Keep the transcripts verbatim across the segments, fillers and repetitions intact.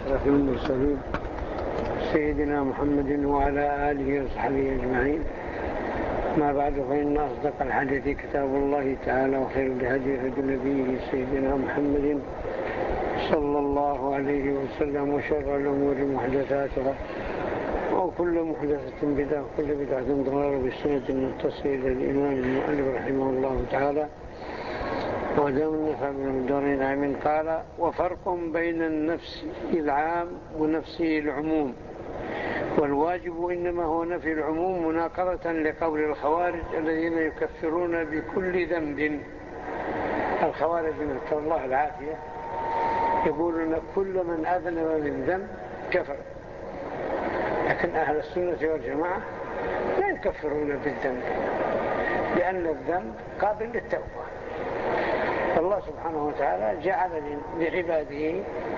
أشرف المرسلين سيدنا محمد وعلى آله وصحبه أجمعين. ما بعد، فإن أصدق الحديث كتاب الله تعالى، وخير الهدي هدي نبيه سيدنا محمد صلى الله عليه وسلم، وشر الأمور محدثاتها، وكل محدثة بدعة، وكل بدعة ضلالة، بالسنة المتصلة إلى الإمام المؤلف رحمه الله تعالى ودام النفع من الدارين آمين. قال: وفرق بين النفس العام ونفسه العموم، والواجب إنما هو نفي العموم مناقضة لقول الخوارج الذين يكفرون بكل ذنب. الخوارج نسأل الله العافية يقولون كل من أذنب من ذنب كفر، لكن أهل السنة والجماعة لا يكفرون بالذنب، لأن الذنب قابل للتوبة. الله سبحانه وتعالى جعل لعباده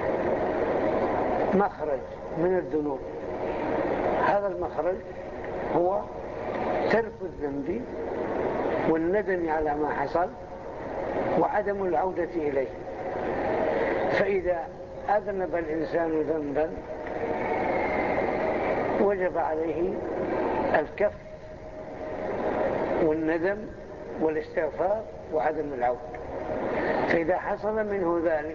مخرج من الذنوب، هذا المخرج هو ترك الذنب والندم على ما حصل وعدم العودة إليه. فإذا أذنب الإنسان ذنبا وجب عليه الكف والندم والاستغفار وعدم العودة. فإذا حصل منه ذلك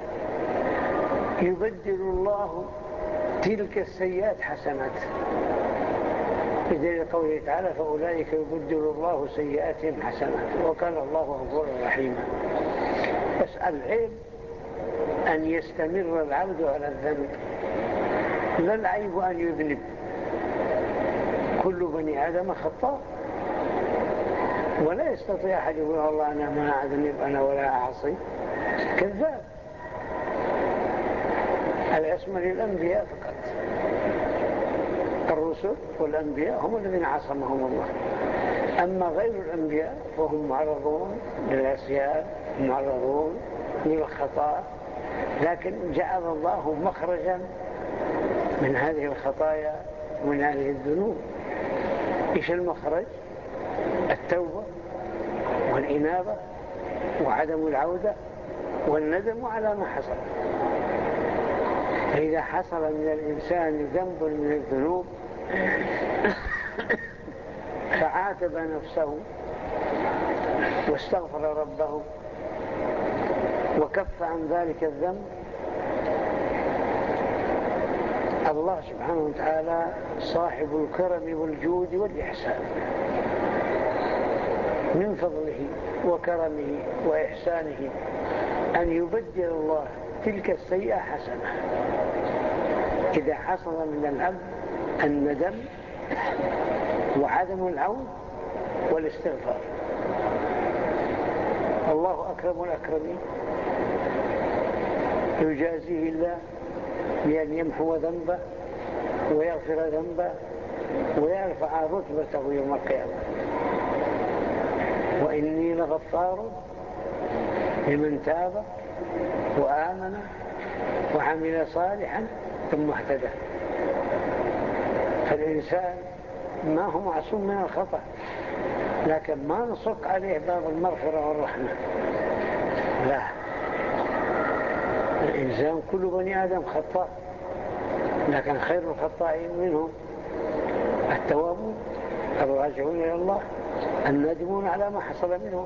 يبدل الله تلك السيئات حسنات، بدليل قوله تعالى: فأولئك يبدل الله سيئاتهم حسنات وكان الله غفورا رحيما. بس العيب أن يستمر العبد على الذنب، لا العيب أن يذنب. كل بني آدم خطاء، ولا يستطيع أحد يقول الله أنا ما أذنب أنا ولا أعصي، كذاب. العصمة للأنبياء فقط، الرسل والأنبياء هم الذين عصمهم الله، أما غير الأنبياء فهم معرضون للعصيان، معرضون للخطأ، لكن جعل الله مخرجا من هذه الخطايا ومن هذه الذنوب. إيش المخرج؟ التوبة والإنابة وعدم العودة والندم على ما حصل. فإذا حصل من الإنسان ذنب من الذنوب فعاتب نفسه واستغفر ربه وكف عن ذلك الذنب، الله سبحانه وتعالى صاحب الكرم والجود والإحسان، من فضله وكرمه وإحسانه أن يبدل الله تلك السيئة حسنة إذا حصل من العبد الندم وعدم العود والاستغفار. الله أكرم الأكرمين، يجازيه الله بأن يمحو ذنبه ويغفر ذنبه ويرفع رتبته يوم القيامة. وإني لغفار لمن تاب وآمن وعمل صالحا ثم اهتدى. فالإنسان ما هو معصوم من الخطأ، لكن ما نصك عليه باب المغفرة والرحمة، لا، الإنسان كل بني آدم خطأ، لكن خير الخطائين منهم التوابون الراجعون إلى الله النادمون على ما حصل منهم.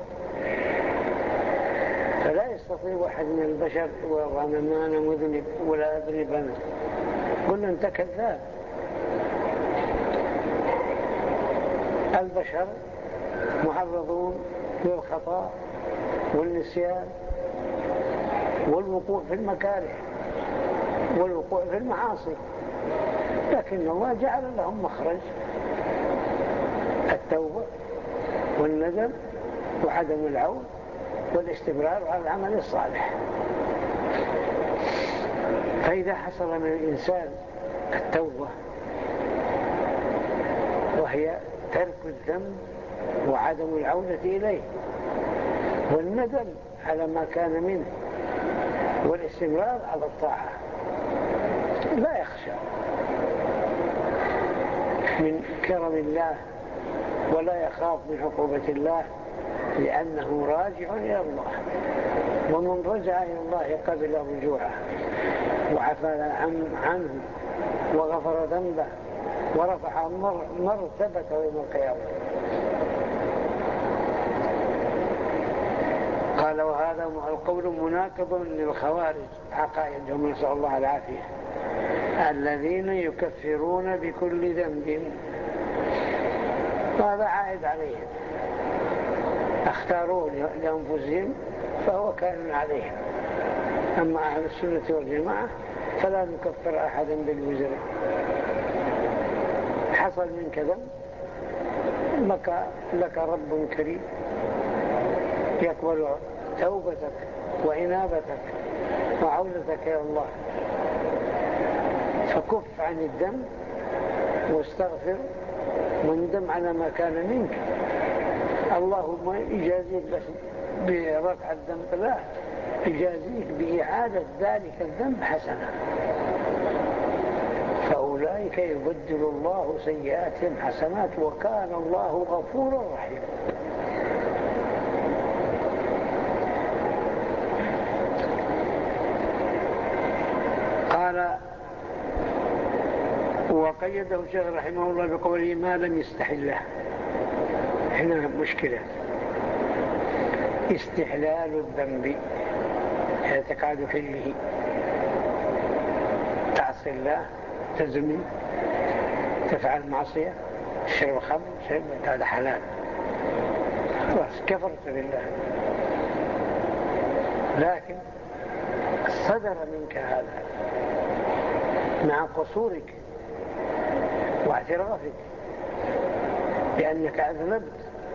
فلا يستطيع أحد من البشر وأنا ما أنا مذنب ولا أذنب أنا، قلنا أنت كذاب. البشر معرضون للخطأ والنسيان والوقوع في المكاره والوقوع في المعاصي، لكن الله جعل لهم مخرج: التوبة والندم وعدم العود والاستمرار على العمل الصالح. فإذا حصل من الإنسان التوبة وهي ترك الذنب وعدم العودة إليه والندم على ما كان منه والاستمرار على الطاعة، لا يخشى من كرم الله ولا يخاف من عقوبة الله، لأنه راجع إلى الله، ومن رجع إلى الله قبل رجوعه. وعفى عنه وغفر ذنبه ورفع مرتبته يوم القيامة. قال وهذا القول مناقض للخوارج عقائدهم نسأل الله العافية الذين يكفرون بكل ذنب، وهذا عائد عليهم، اختاروه لأنفسهم فهو كان عليهم. أما أهل السنة والجماعة فلا نكفر أحدا بالوزر. حصل منك ذنب لك, لك رب كريم يقبل توبتك وإنابتك وعودتك إلى الله، فكف عن الذنب واستغفر واندم على ما كان منك. اللهم يجازيك بس برفع الذنب، لا، يجازيك بإعادة ذلك الذنب حسنة، فأولئك يبدل الله سيئاتهم حسنات وكان الله غفورا رحيما. قال وقيده الشيخ رحمه الله بقوله ما لم يستحله. هنا مشكلة، استحلال الذنب اعتقاد حله، تعصي الله، تزني، تفعل معصية، تشرب خمر، شرب هذا حلال، خلاص كفرت بالله. لكن صدر منك هذا مع قصورك واعترافك بأنك أذنبت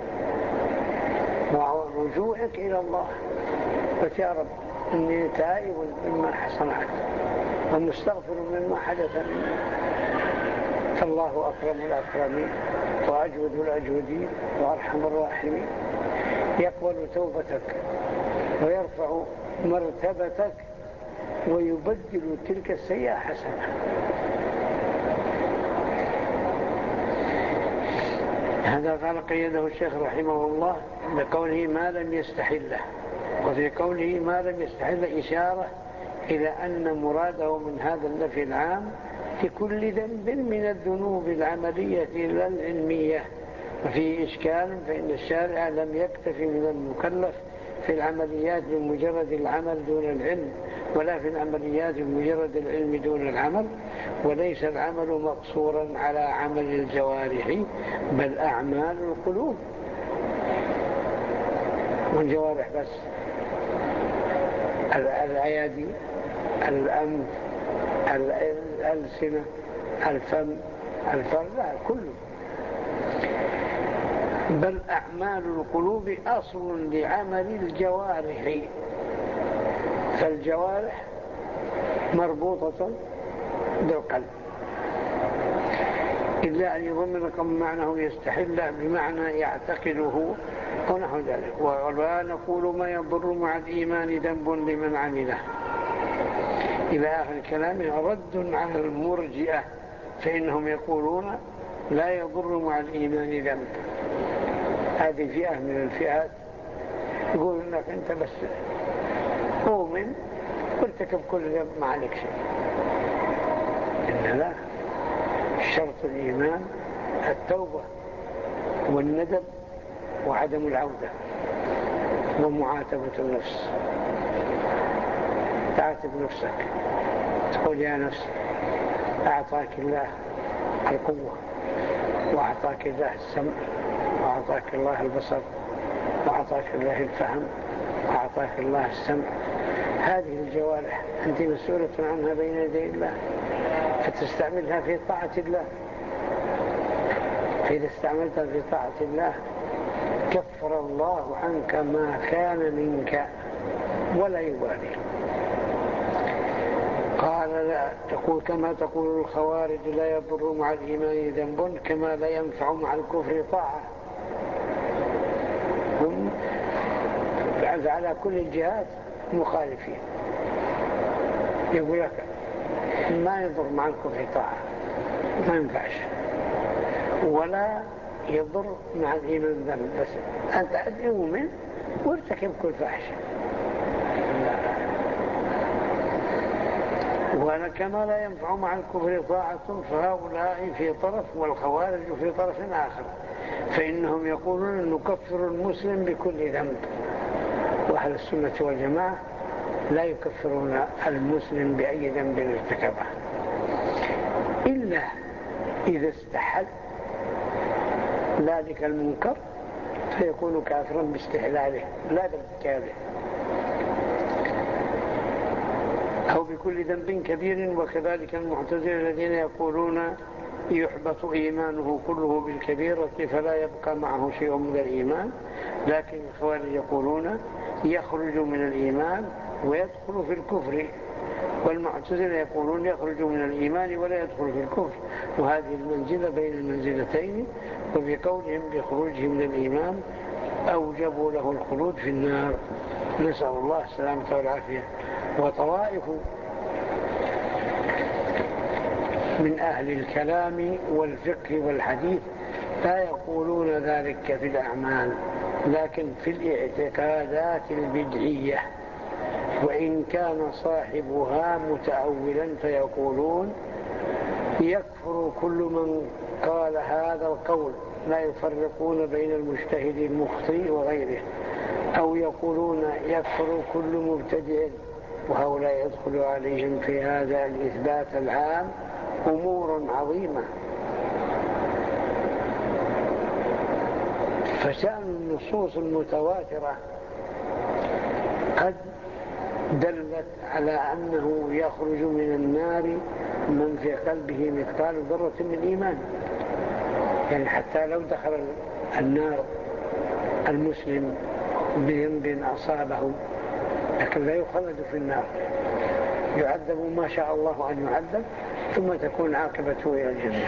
ورجوعك إلى الله، قلت يا رب إني تائب مما صنعت ومستغفر مما حدث مني، فالله أكرم الأكرمين وأجود الأجودين وأرحم الراحمين، يقبل توبتك ويرفع مرتبتك ويبدل تلك السيئة حسنة. هذا قال قيده الشيخ رحمه الله بقوله ما لم يستحله، وفي قوله ما لم يستحل إشارة إلى أن مراده من هذا النفي العام لكل ذنب من الذنوب العملية لا العلمية. وفيه إشكال، فإن الشارع لم يكتفي من المكلف في العمليات بمجرد العمل دون العلم، ولا في العمليات بمجرد العلم دون العمل، وليس العمل مقصورا على عمل الجوارح بل أعمال القلوب والجوارح بس، الأيادي، الأنف، الألسنة، الفم، الفرد، كله، بل أعمال القلوب أصل لعمل الجوارح، فالجوارح مربوطة بالقلب، إلا أن يضمن لكم معناه يستحله بمعنى يعتقده ونحو ذلك. ولا نقول ما يضر مع الإيمان ذنب لمن عمله إلى آخر الكلام، رد على المرجئة فإنهم يقولون لا يضر مع الإيمان ذنب. هذه فئة من الفئات يقول لك أنت بس أؤمن وارتكب كل ذنب ما عليك شيء. إن لا، شرط الإيمان التوبة والندم وعدم العودة ومعاتبة النفس. تعاتب نفسك، تقول يا نفس أعطاك الله القوة وأعطاك الله السمع وأعطاك الله البصر وأعطاك الله الفهم وأعطاك الله السمع، هذه الجوارح أنت مسؤولة عنها بين يدي الله، فتستعملها في طاعة الله. فإذا استعملتها في طاعة الله كفر الله عنك ما كان منك ولا يبالي. قال لا تقول كما تقول الخوارج لا يضر مع الإيمان ذنب كما لا ينفع مع الكفر طاعة. هم على كل الجهات مخالفين، يقول لك ما يضر مع الكفر طاعة، ما ينفعش، ولا يضر مع الإيمان ذنب، بس أنت أؤمن وارتكب كل فاحشة. وكما لا ينفع مع الكفر طاعة، فهؤلاء في طرف والخوارج في طرف آخر، فإنهم يقولون نكفر المسلم بكل ذنب، وأهل السنة والجماعة لا يكفرون المسلم بأي ذنب ارتكبه إلا إذا استحل ذلك المنكر فيكون كافرا باستحلاله لا بارتكابه، أو بكل ذنب كبير. وكذلك المعتزلة الذين يقولون يحبط إيمانه كله بالكبيرة فلا يبقى معه شيء من الإيمان، لكن الخوارج يقولون يخرج من الإيمان ويدخل في الكفر، والمعتزلة يقولون يخرج من الإيمان ولا يدخل في الكفر، وهذه المنزلة بين المنزلتين. وبقولهم بخروجه من الإيمان أوجبوا له الخلود في النار، نسأل الله السلامة والعافية. وطوائف من أهل الكلام والفقه والحديث لا يقولون ذلك في الأعمال، لكن في الاعتقادات البدعية، وإن كان صاحبها متأولا فيقولون يكفر كل من قال هذا القول، لا يفرقون بين المجتهد المخطئ وغيره، أو يقولون يكفر كل مبتدع، وهؤلاء يدخل عليهم في هذا الإثبات العام أمور عظيمة. فشأن النصوص المتواترة قد دلت على أنه يخرج من النار من في قلبه مثقال ذرة من إيمان، يعني حتى لو دخل النار المسلم بذنب أصابه لكن لا يخلد في النار، يعذب ما شاء الله أن يعذب ثم تكون عاقبته إلى الجنة.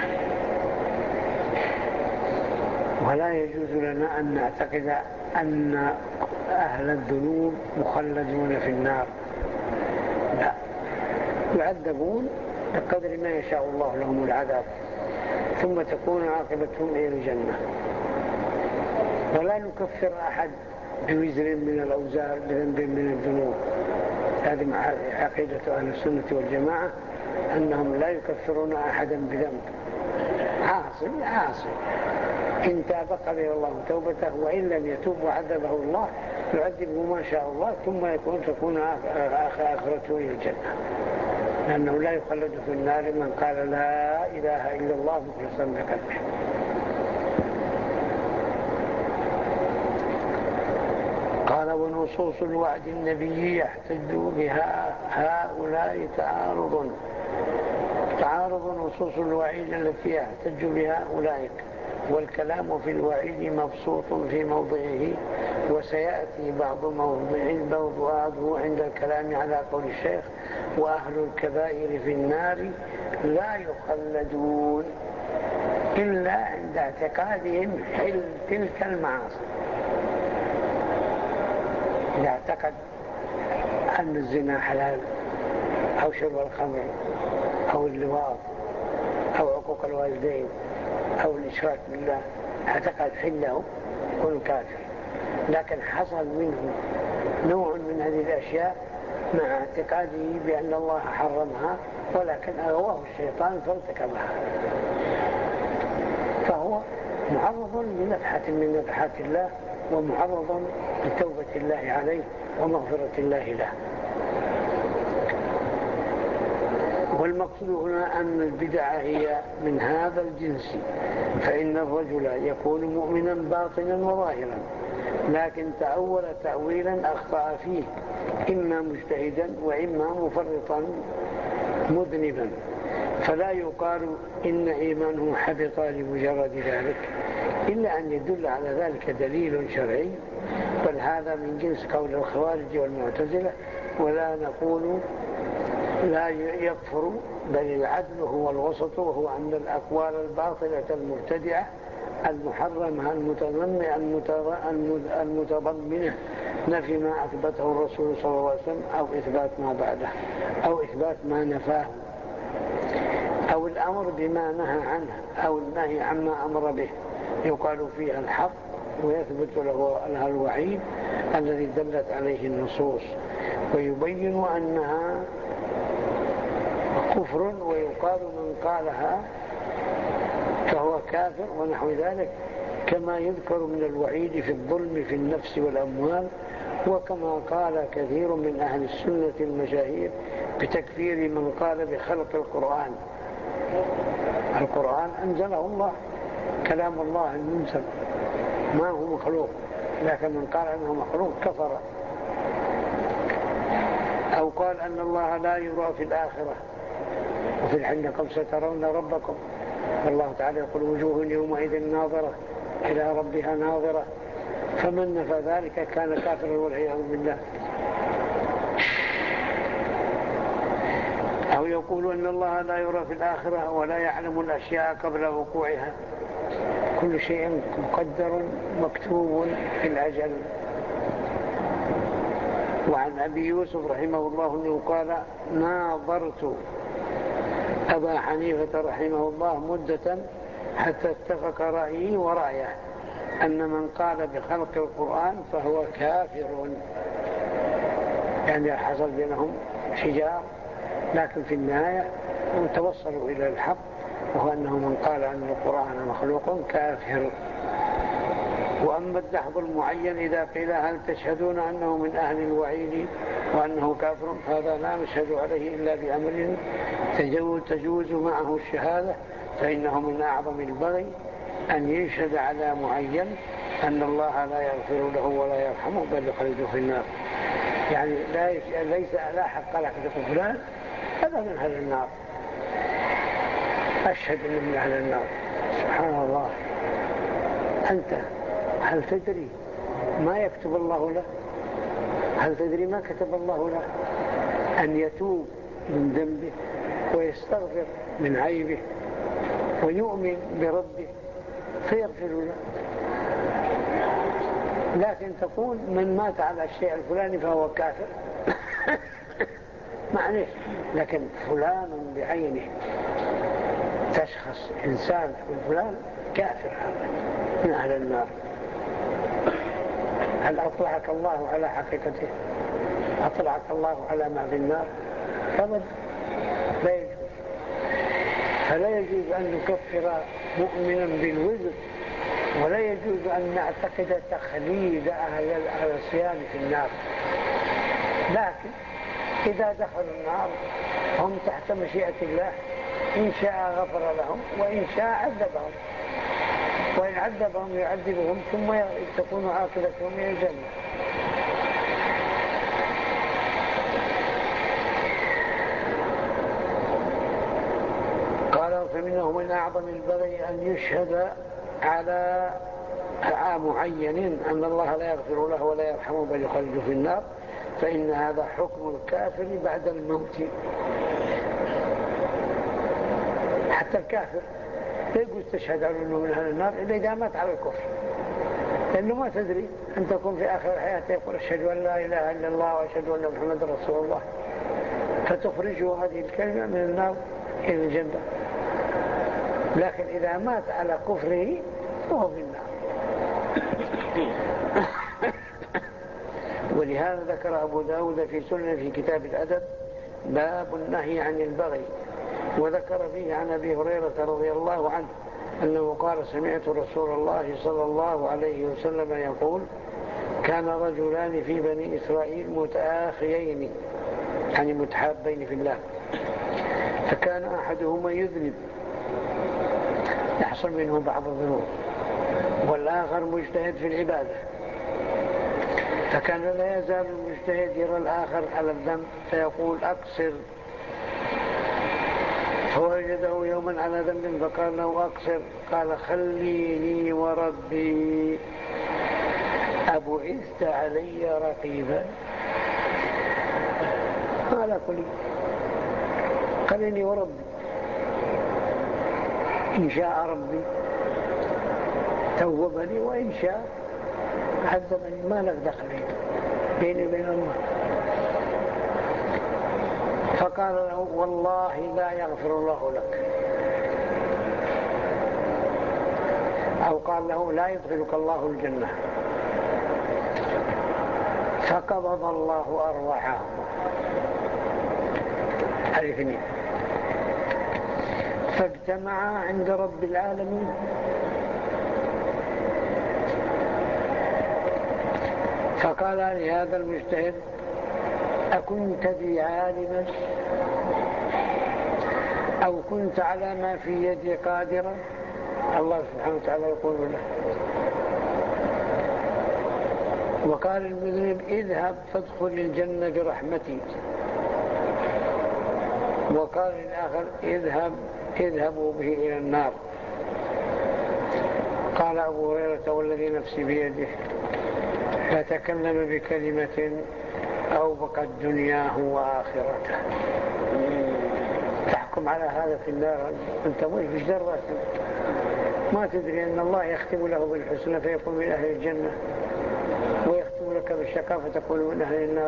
ولا يجوز لنا أن نعتقد أن أهل الذنوب مخلدون في النار، لا، يعذبون بقدر ما يشاء الله لهم العذاب ثم تكون عاقبتهم إلى الجنة. ولا نكفر أحد بوزر من الأوزار بذنب من الذنوب، هذه عقيدة أهل السنة والجماعة أنهم لا يكفرون أحدا بذنب، عاصي عاصي إن تاب قبل الله توبته، وإن لم يتوب وعذبه الله يعذبه ما شاء الله ثم يكون تكون آخرته إلى الجنة، لأنه لا يخلد في النار من قال لا إله إلا الله مخلصا بقلبه. قال ونصوص الوعد النبي يحتج بها هؤلاء تعارض تعارض نصوص الوعيد التي يحتج بها أولئك، والكلام في الوعيد مبسوط في موضعه، وسيأتي بعض موضع بعضه عند الكلام على قول الشيخ وأهل الكبائر في النار لا يخلدون إلا عند اعتقادهم حل تلك المعاصي. إذا اعتقد أن الزنا حلال أو شرب الخمر أو اللواط أو عقوق الوالدين أو الإشراك بالله اعتقد حله يكون كافر، لكن حصل منه نوع من هذه الأشياء مع اعتقاده بأن الله حرمها ولكن أغواه الشيطان فارتكبها، فهو معرض لنفحة من نفحات الله ومعرض لتوبة الله عليه ومغفرة الله له. والمقصود هنا أن البدع هي من هذا الجنس، فإن الرجل يكون مؤمنا باطنا وظاهرا لكن تأول تأويلا أخطأ فيه، إما مجتهدا وإما مفرطا مذنبا، فلا يقال إن إيمانه حبط لمجرد ذلك إلا أن يدل على ذلك دليل شرعي، بل هذا من جنس قول الخوارج والمعتزلة. ولا نقول لا يكفر، بل العدل هو الوسط، وهو أن الأقوال الباطلة المبتدعة المحرمة المتضمنة نفي ما أثبته الرسول صلى الله عليه وسلم أو إثبات ما بعده أو إثبات ما نفاه أو الأمر بما نهى عنه أو النهي عما أمر به، يقال فيها الحق ويثبت له الوعيد الذي دلت عليه النصوص، ويبين أنها كفر، ويقال من قالها فهو كافر ونحو ذلك، كما يذكر من الوعيد في الظلم في النفس والأموال، وكما قال كثير من أهل السنة المشاهير بتكفير من قال بخلق القرآن. القرآن أنزله الله، كلام الله المنزل، ما هو مخلوق، لكن من قال أنه مخلوق كفر. أو قال أن الله لا يرى في الآخرة، وفي الحنكم سترون ربكم، والله تعالى يقول وجوه يومئذ ناظرة إلى ربها ناظرة، فمن نفى ذلك كان كافرا والعياذ بالله. أو يقول أن الله لا يرى في الآخرة ولا يعلم الأشياء قبل وقوعها، كل شيء مقدر مكتوب في الأجل. وعن أبي يوسف رحمه الله أنه قال ناظرت أبا حنيفة رحمه الله مدة حتى اتفق رأيي ورأيه أن من قال بخلق القرآن فهو كافر، يعني حصل بينهم شجار، لكن في النهاية توصلوا إلى الحق، وهو أنه من قال أن القرآن مخلوق كافر. وأما الدحض المعين إذا قيل هل تشهدون أنه من أهل الوعيد وأنه كافر، فهذا لا نشهد عليه إلا بأمر تجوز معه الشهادة، فإنه من أعظم البغي أن يشهد على معين أن الله لا يغفر له ولا يرحمه بل يخلده في النار. يعني لا ليس لا حق لك تقول فلان هذا من أهل النار، أشهد أنه من أهل النار. سبحان الله، أنت هل تدري ما يكتب الله له؟ هل تدري ما كتب الله له؟ أن يتوب من ذنبه ويستغفر من عيبه ويؤمن بربه فيغفر له. لكن تقول من مات على الشيء الفلاني فهو كافر معلش، لكن فلان بعينه تشخص إنسان فلان كافر من أهل النار. هل أطلعك الله على حقيقته؟ أطلعك الله على ما في النار؟ أبدا، لا يجوز. فلا يجوز أن نكفر مؤمنا بالوزر، ولا يجوز أن نعتقد تخليد أهل العصيان في النار. لكن إذا دخلوا النار هم تحت مشيئة الله، إن شاء غفر لهم وإن شاء عذبهم، وإن عذبهم يعذبهم ثم تكون عاقبتهم إلى الجنة. قال فمنه من أعظم البغي أن يشهد على معين أن الله لا يغفر له ولا يرحمه بل يخلده في النار، فإن هذا حكم الكافر بعد الموت. حتى الكافر لا يقول تشهد على أنه من أهل النار إلا إذا مات على الكفر، لأنه ما تدري أن تكون في آخر حياته يقول أشهد أن لا إله إلا الله وأشهد أن محمد رسول الله، فتخرجه هذه الكلمة من النار إلى الجنة. لكن إذا مات على كفره فهو في النار. ولهذا ذكر أبو داود في سنة في كتاب الأدب باب النهي عن البغي، وذكر فيه عن أبي هريرة رضي الله عنه أنه قال سمعت رسول الله صلى الله عليه وسلم يقول كان رجلان في بني إسرائيل متآخيين، يعني متحابين في الله، فكان أحدهما يذنب يحصل منه بعض الذنوب، والآخر مجتهد في العبادة، فكان لا يزال المجتهد يرى الآخر على الذنب فيقول أقصر، فوجده يوما على ذنب فقال له أقصر، قال خليني وربي أبعثت علي رقيبا. قال قل خليني وربي، إن شاء ربي توبني وإن شاء عذبني، ما لك دخل بيني وبين الله. فقال له والله لا يغفر الله لك، أو قال له لا يدخلك الله الجنة. فقبض الله أرواحهم الاثنين، فاجتمعا عند رب العالمين. فقال لهذا المجتهد: أكنت بي عالما أو كنت على ما في يدي قادرا؟ الله سبحانه وتعالى يقول له. وقال المذنب: اذهب فادخل الجنة برحمتي. وقال الآخر: اذهب اذهبوا به إلى النار. قال أبو هريرة: والذي نفسي بيده فتكلم بكلمة أوبقت دنياه وآخرته. تحكم على هذا في النار أنت مش دراسة، ما تدري أن الله يختم له بالحسنى فيكون من أهل الجنة، ويختم لك بالشقاء فتكون من أهل النار.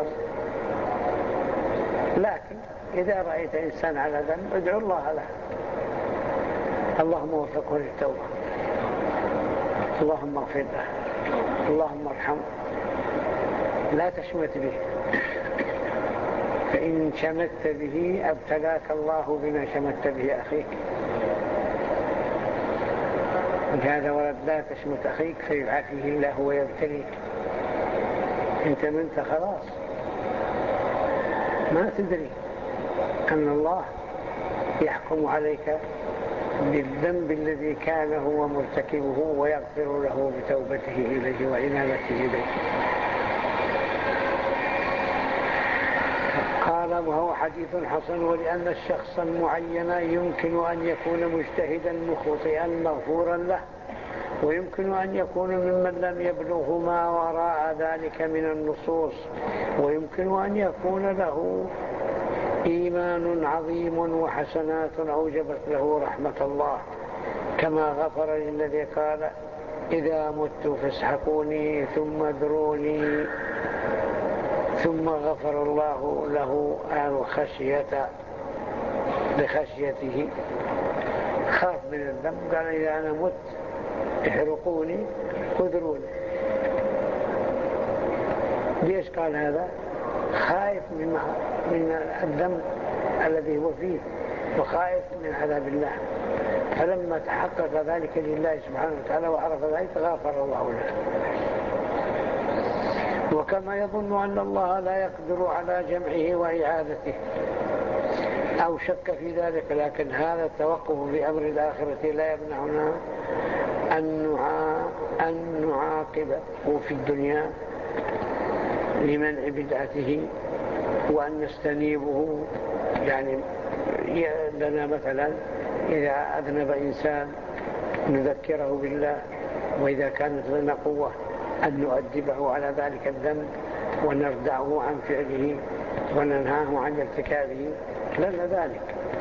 لكن إذا رأيت إنسان على ذنب ادعو الله له: اللهم وفقه للتوبة، اللهم اغفر له، اللهم ارحمه. لا تشمت به، فإن شمت به ابتلاك الله بما شمت به أخيك. هذا ولد: لا تشمت أخيك فيبعثه الله ويبتليك. انت منت خلاص، ما تدري أن الله يحكم عليك بالذنب الذي كان هو مرتكبه ويغفر له بتوبته إليه وإنابته إليه. قال: وهو حديث حسن، ولأن الشخص المعين يمكن أن يكون مجتهدا مخطئا مغفورا له، ويمكن أن يكون ممن لم يبلغ ما وراء ذلك من النصوص، ويمكن أن يكون له إيمان عظيم وحسنات أوجبت له رحمة الله، كما غفر للذي قال: إذا مت فاسحقوني ثم ادروني، ثم غفر الله له الخشية بخشيته. خاف من الذنب، قال: إذا أنا مت احرقوني خذروني. ليش قال هذا؟ خائف من من الذنب الذي هو فيه، وخائف من عذاب الله. فلما تحقق ذلك لله سبحانه وتعالى وعرف ذلك غفر الله له. وكما يظن أن الله لا يقدر على جمعه وإعادته أو شك في ذلك، لكن هذا التوقف بأمر الآخرة لا يمنعنا أن نعاقبه في الدنيا لمنع بدعته، وأن نستنيبه. يعني لنا مثلا إذا أذنب إنسان نذكره بالله، وإذا كانت لنا قوة أن نؤدبه على ذلك الذنب ونردعه عن فعله وننهاه عن ارتكابه لنا ذلك.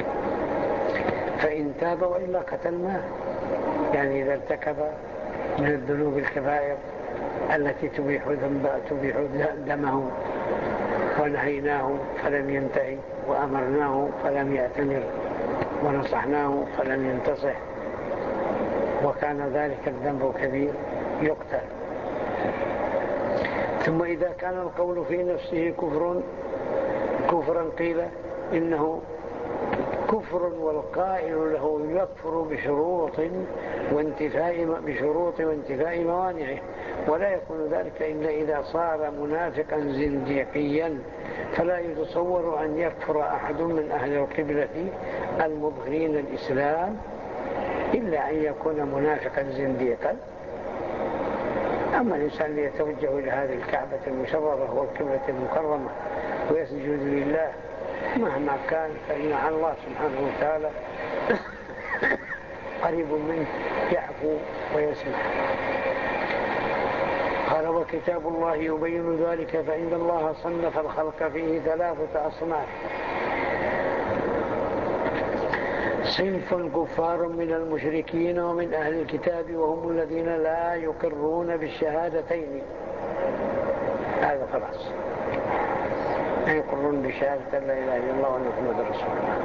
فإن تاب وإلا قتلناه، يعني إذا ارتكب من الذنوب الكبائر التي تبيح تبيح دمه ونهيناه فلم ينتهي، وأمرناه فلم يأتمر، ونصحناه فلم ينتصح، وكان ذلك الذنب كبير يقتل. ثم إذا كان القول في نفسه كفر كفرا قيل إنه كفر، والقائل له يكفر بشروط وانتفاء بشروط وانتفاء موانعه، ولا يكون ذلك إلا إذا صار منافقا زنديقيا. فلا يتصور أن يكفر أحد من أهل القبلة المظهرين الإسلام إلا أن يكون منافقا زنديقا. أما الإنسان يتوجه إلى هذه الكعبة المشرفة والقبلة المكرمة ويسجد لله مهما كان، فإن الله سبحانه وتعالى قريب منه يعفو ويسمح. قال: وكتاب الله يبين ذلك، فإن الله صنف الخلق فيه ثلاثة أصناف: صنف كفار من المشركين ومن أهل الكتاب، وهم الذين لا يقرون بالشهادتين. هذا خلاص، لا يقرون بشهادة لا إله إلا الله وأن محمد رسول الله.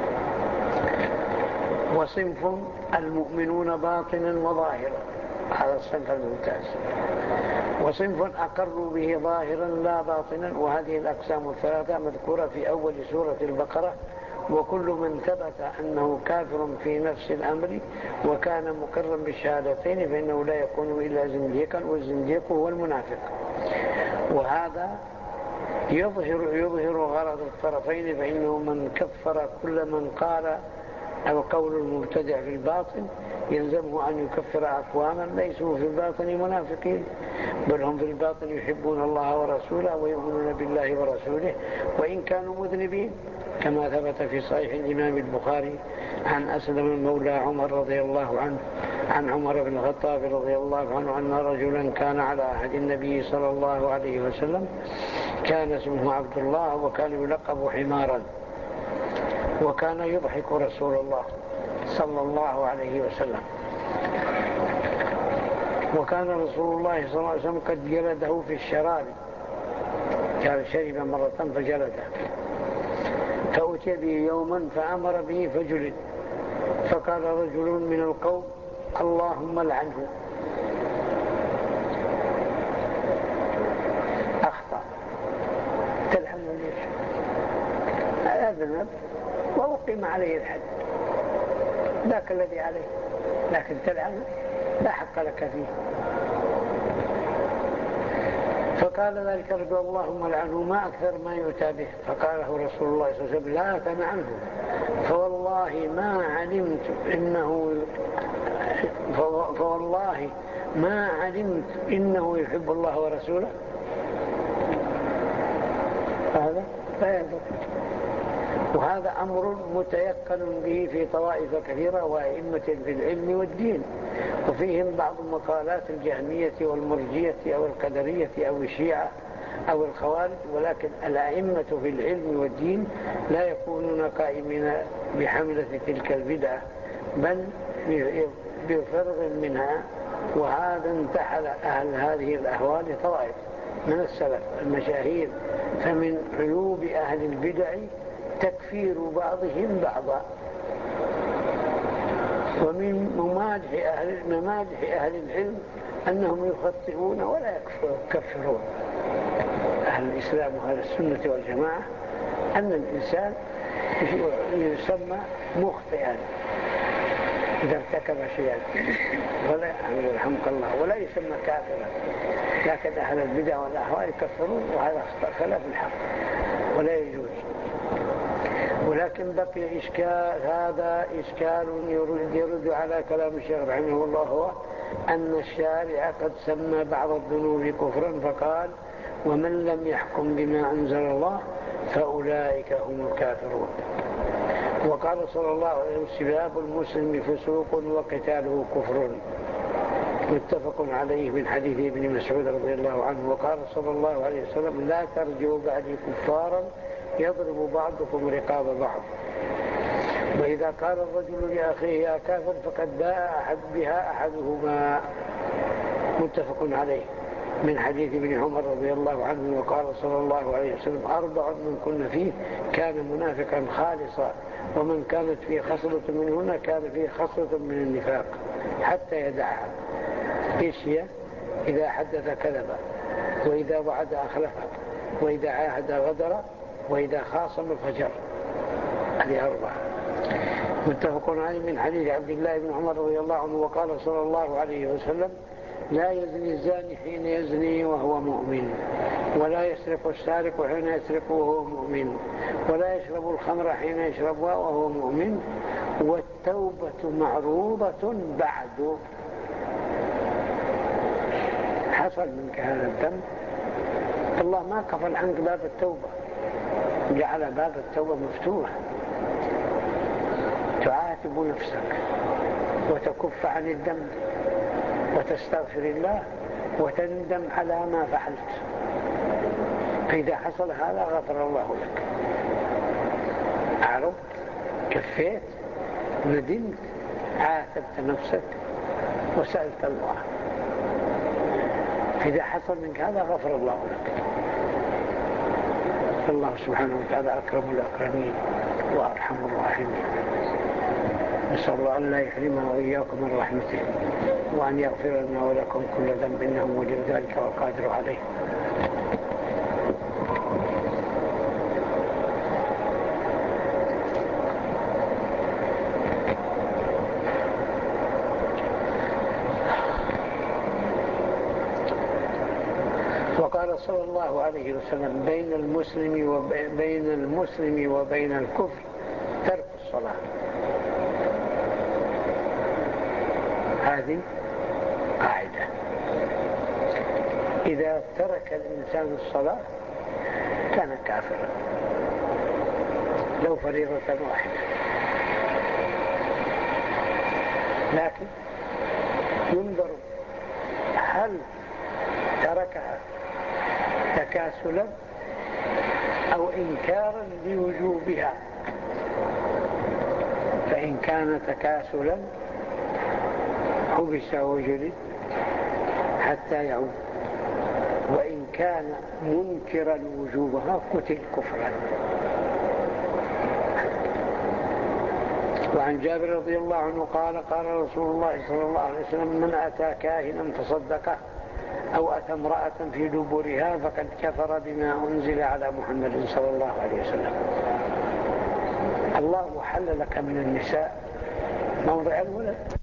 وصنف المؤمنون باطنا وظاهرا، هذا الصنف الممتاز. وصنف أقروا به ظاهرا لا باطنا، وهذه الأقسام الثلاثة مذكورة في أول سورة البقرة، وكل من ثبت أنه كافر في نفس الأمر وكان مقرا بالشهادتين فإنه لا يكون إلا زنديقا، والزنديق هو المنافق. وهذا يظهر, يظهر غرض الطرفين، فإنه من كفر كل من قال أو قول المبتدع في الباطن يلزمه أن يكفر أقواما ليسوا في الباطن منافقين، بل هم في الباطن يحبون الله ورسوله ويؤمنون بالله ورسوله وإن كانوا مذنبين، كما ثبت في صحيح الإمام البخاري عن أسلم المولى عمر رضي الله عنه عن عمر بن الخطاب رضي الله عنه أن رجلا كان على عهد النبي صلى الله عليه وسلم كان اسمه عبد الله وكان يلقب حمارا، وكان يضحك رسول الله صلى الله عليه وسلم، وكان رسول الله صلى الله عليه وسلم قد جلده في الشراب، كان شرب مرة فجلده، فأتي به يوما فأمر به فجلد، فقال رجل من القوم اللهم لعنه، أخطأ، تلعنه ليش؟ أذنب وأقيم عليه الحد، ذاك الذي عليه، لكن تلعنه لا حق لك فيه. فقال ذلك رجل اللهم لعنه ما أكثر ما يؤتى به، فقاله رسول الله صلى الله عليه وسلم لا تلعنه، فوالله ما علمت إنه فوالله ما علمت إنه يحب الله ورسوله. هذا لا يضر، وهذا أمر متيقن به في طوائف كثيرة وأئمة في العلم والدين، وفيهم بعض مقالات الجهمية والمرجية أو القدرية أو الشيعة أو الخوارج، ولكن الأئمة في العلم والدين لا يكونون قائمين بحملة تلك البدعة بل بفرغ منها. وهذا انتحل أهل هذه الأهوال طوائف من السلف المشاهير، فمن عيوب أهل البدع تكفير بعضهم بعضا، ومن ممادح أهل, ممادح أهل العلم أنهم يخطئون ولا يكفرون. أهل الإسلام وأهل السنة والجماعة أن الإنسان يسمى مخطئا إذا ارتكب شيئا ولا يرحمك الله، ولا يسمى كافرا، لكن أهل البدع والأهواء يكفرون، وهذا خلاف الحق ولا يجوز. ولكن بقي إشكال، هذا إشكال يرد, يرد على كلام الشيخ رحمه الله، هو أن الشارع قد سمى بعض الذنوب كفرا فقال ومن لم يحكم بما أنزل الله فأولئك هم الكافرون. وقال صلى الله عليه وسلم سباب المسلم فسوق وقتاله كفر، متفق عليه من حديث ابن مسعود رضي الله عنه. وقال صلى الله عليه وسلم لا ترجعوا بعدي كفارا يضرب بعضكم رقاب بعض. وإذا قال الرجل لأخيه يا كافر فقد باء أحد بها أحدهما، متفق عليه من حديث ابن عمر رضي الله عنه. وقال صلى الله عليه وسلم أربع من كن فيه كان منافقا خالصا، ومن كانت فيه خصلة منهن كان فيه خصلة من النفاق حتى يدعها. إيش هي؟ إذا حدث كذب، وإذا وعد أخلف، وإذا عاهد غدر، وإذا خاصم فجر. هذه أربعة، متفق عليه من حديث عبد الله بن عمر رضي الله عنه. وقال صلى الله عليه وسلم لا يزني الزاني حين يزني وهو مؤمن، ولا يسرق السارق حين يسرق وهو مؤمن، ولا يشرب الخمر حين يشربها وهو مؤمن، والتوبة معروضة بعد. حصل منك هذا الذنب الله ما قفل عنك باب التوبة، جعل باب التوبة مفتوح، تعاتب نفسك وتكف عن الذنب وتستغفر الله وتندم على ما فعلت. فإذا حصل هذا غفر الله لك، عرفت، كفيت، ندمت، عاتبت نفسك وسألت الله. إذا حصل منك هذا غفر الله لك. الله سبحانه وتعالى أكرم الأكرمين وأرحم الراحمين. نسأل الله أن لا يحرمنا وإياكم من رحمته، وأن يغفر لنا ولكم كل ذنب إنه ولي ذلك والقادر عليه. وقال صلى الله عليه وسلم بين المسلم وبين المسلم وبين الكفر ترك الصلاة. هذه قاعدة، إذا ترك الإنسان الصلاة كان كافرا لو فريضة واحدة، لكن ينظر هل تركها تكاسلا أو إنكارا لوجوبها. فإن كان تكاسلا حبس وجلد حتى يعود، وإن كان منكرا وجوبها قتل كفرا. وعن جابر رضي الله عنه قال قال رسول الله صلى الله عليه وسلم من أتى كاهنا فصدقه أو أتى امرأة في دبرها فقد كفر بما أنزل على محمد صلى الله عليه وسلم. الله حل لك من النساء موضع الولد